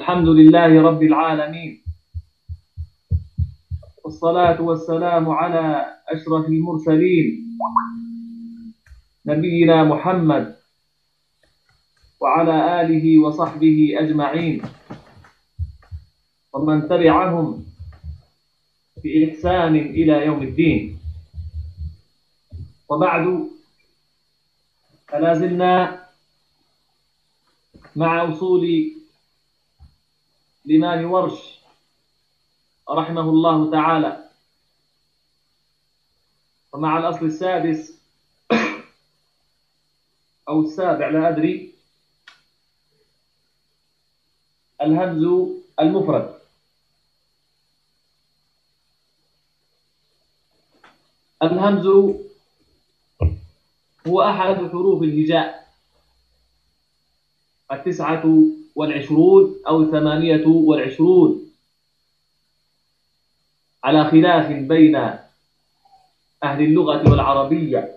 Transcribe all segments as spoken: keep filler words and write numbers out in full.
الحمد لله رب العالمين، والصلاة والسلام على أشرف المرسلين نبينا محمد وعلى آله وصحبه أجمعين ومن تبعهم بإحسان إلى يوم الدين. وبعد، فلا زلنا مع أصول الإمام ورش رحمه الله تعالى، ومع الأصل السادس أو السابع لا أدري، الهمز المفرد. الهمز هو أحد حروف الهجاء التسعة والعشرون أو الثمانية والعشرون، على خلاف بين أهل اللغة والعربية.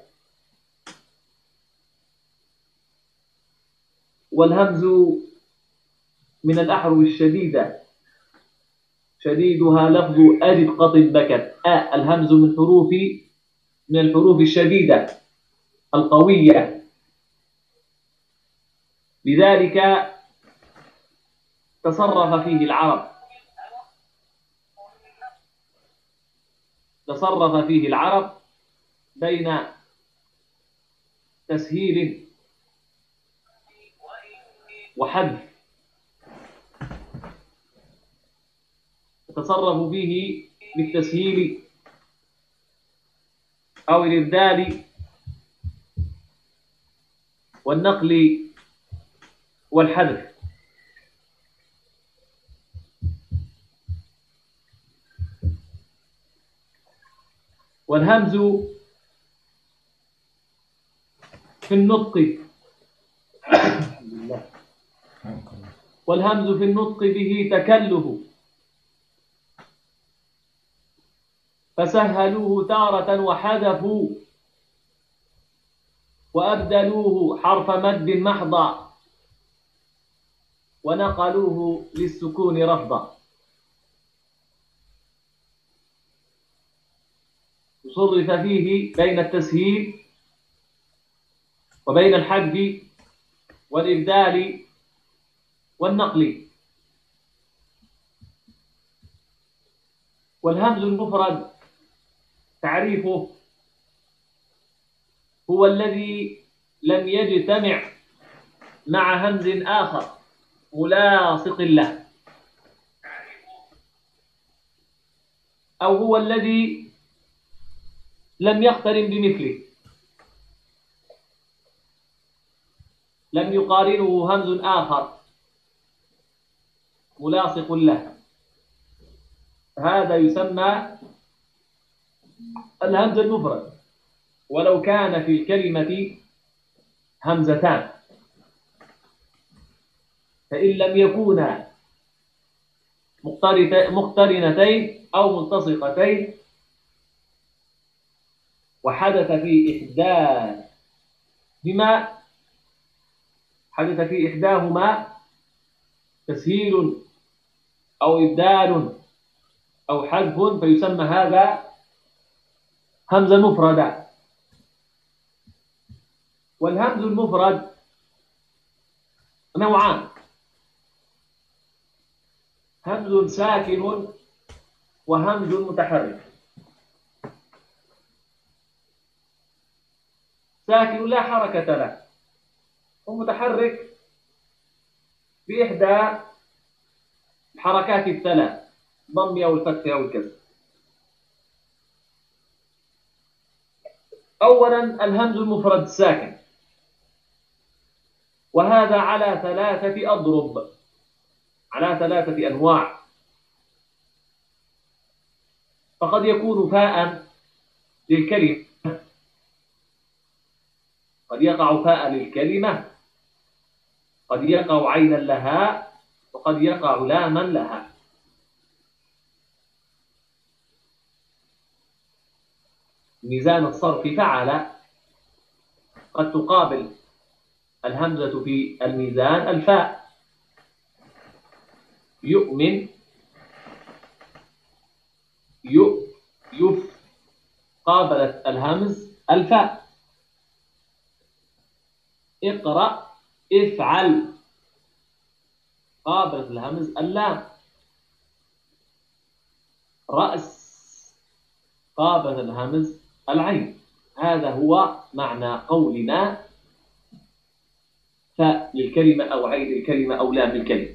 والهمز من الأحرف الشديدة، شديدها لفظ أجد قط بكت. آه الهمز من حروف من الحروف الشديدة القوية، لذلك تصرف فيه العرب تصرف فيه العرب بين تسهيل وحذف، تصرفوا فيه بالتسهيل أو الإبدال والنقل والحذف. والهمز في النطق والهمز في النطق به تكله، فسهلوه تارة وحذفوا، وأبدلوه حرف مد محضا، ونقلوه للسكون رفضا. صرف فيه بين التسهيل وبين الحذف والإبدال والنقل. والهمز المفرد تعريفه هو الذي لم يجتمع مع همز آخر ملاصق له، أو هو الذي لم يقترن بمثله، لم يقارنه همز آخر ملاصق له، هذا يسمى الهمز المفرد، ولو كان في الكلمة همزتان، فإن لم يكونا مقترنتين أو ملتصقتين وحدث في إحداهما حدث في إحداهما تسهيل أو إبدال أو حذف، فيسمى هذا همزة مفردة. والهمز المفرد نوعان: همز ساكن وهمز متحرك. ساكن لا حركة له، ومتحرك بإحدى الحركات الثلاث: ضم أو الفتح أو الكسر. أولا الهمز المفرد الساكن، وهذا على ثلاثة أضرب، على ثلاثة أنواع. فقد يكون فاء للكلمة، قد يقع فاء للكلمة، قد يقع عينا لها، وقد يقع لاما لها. ميزان الصرف فعل قد تقابل الهمزة في الميزان الفاء، يؤمن يؤ يف قابلت الهمز الفاء. اقرأ افعل قابلت الهمز اللام. رأس قابلت الهمز العين. هذا هو معنى قولنا فاء للكلمة أو عين الكلمة أو لام الكلمة.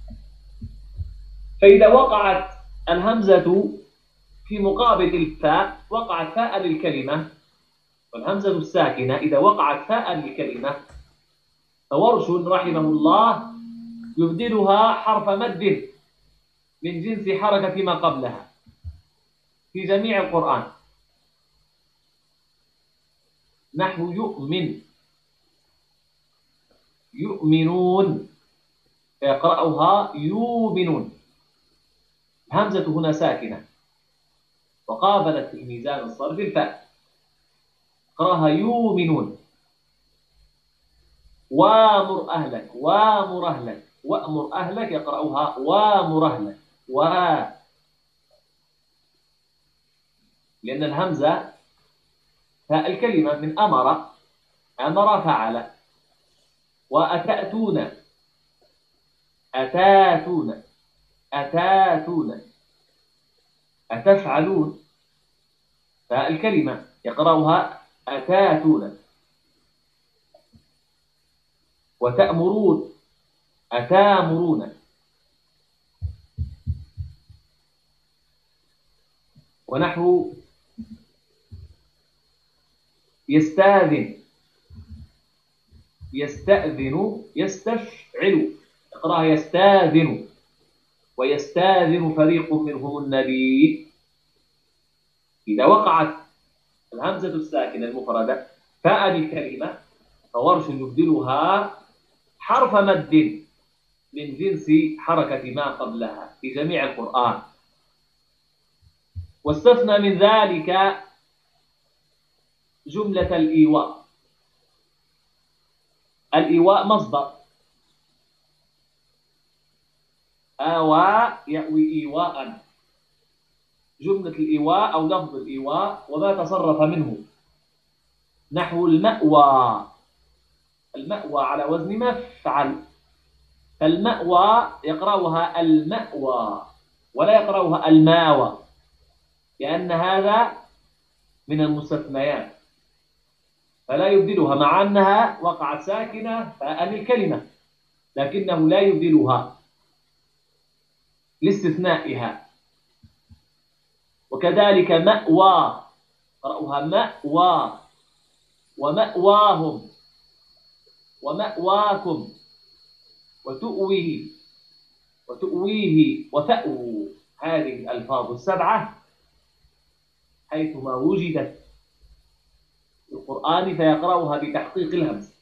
فإذا وقعت الهمزة في مقابل الفاء وقعت فاء للكلمة، والهمزة الساكنة إذا وقعت فاء للكلمة فورش رحمه الله يبدلها حرف مد من جنس حركة ما قبلها في جميع القرآن، نحو يؤمن يؤمنون فيقرأها يؤمنون. الهمزة هنا ساكنة وقابلت في ميزان الصرف الفاء، قرأها يؤمنون. وامر أهلك وامر أهلك وأمر أهلك يقرأها وامر أهلك و، لأن الهمزة فاء الكلمة من أمر أمر فعل. وأتأتون أتاتون أتاتون أتفعلون فاء الكلمة يقرأها أتاتون. وتأمرون أتامرون. ونحو يستاذن يستأذن يستشعر اقرأها يستاذن. ويستاذن فريق منهم النبي. إذا وقعت الهمزة الساكنة المفردة فاء الكلمة فورش يبدلها حرف مد من جنس حركة ما قبلها في جميع القرآن. واستثنى من ذلك جملة الإيواء. الإيواء مصدر آوى يأوي إيواء. جملة الإيواء أو لفظ الإيواء وما تصرف منه، نحو المأوى. المأوى على وزن مفعل، فالمأوى يقرأها المأوى ولا يقرأها الماوى، لأن هذا من المستثنيات فلا يبدلها، مع أنها وقعت ساكنة فاء الكلمة لكنه لا يبدلها لاستثنائها. وكذلك مأوى قرأها مأوى ومأواهم ومأواكم وتؤويه وتؤويه وتأووا. هذه الألفاظ السبعة حيثما وجدت في القرآن فيقرأها بتحقيق الهمز.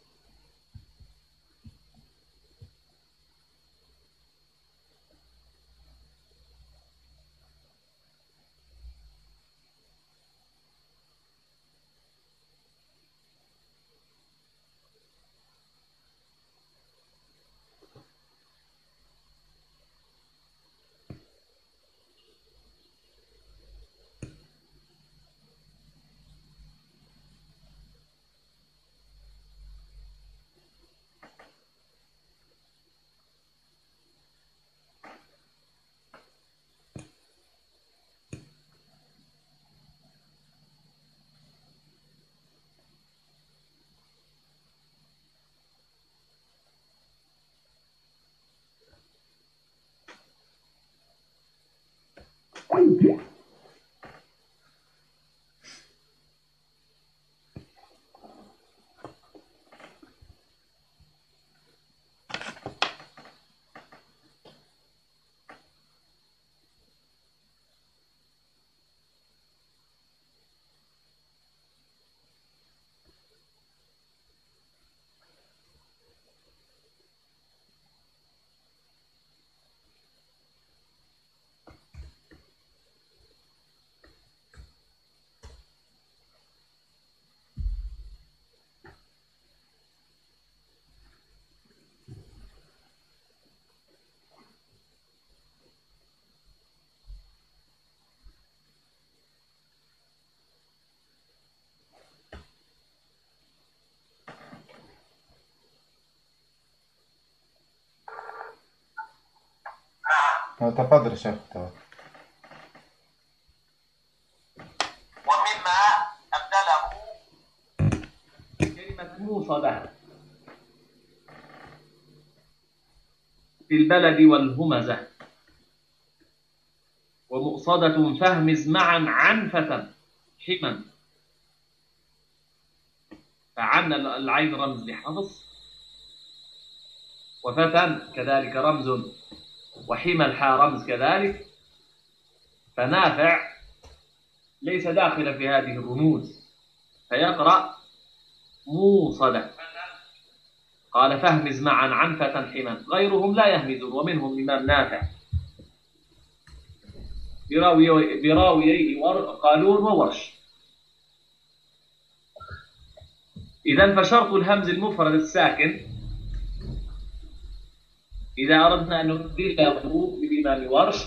تفضل يا شيخ. ومما أبدله كلمة موصدة في البلد والهمزة، ومؤصدة فهمز معا عنفة حما. فعن العين رمز لحفص، وفتى كذلك رمز، وحمى الحاء رمز كذلك. فنافع ليس داخلا في هذه الرموز فيقرأ موصدة. قال فهمز معا عنفة حما، غيرهم لا يهمزون، ومنهم الإمام نافع براوييه قالون وورش. إذن فشرط الهمز المفرد الساكن إذا أردنا أن نبدله بالإمام ورش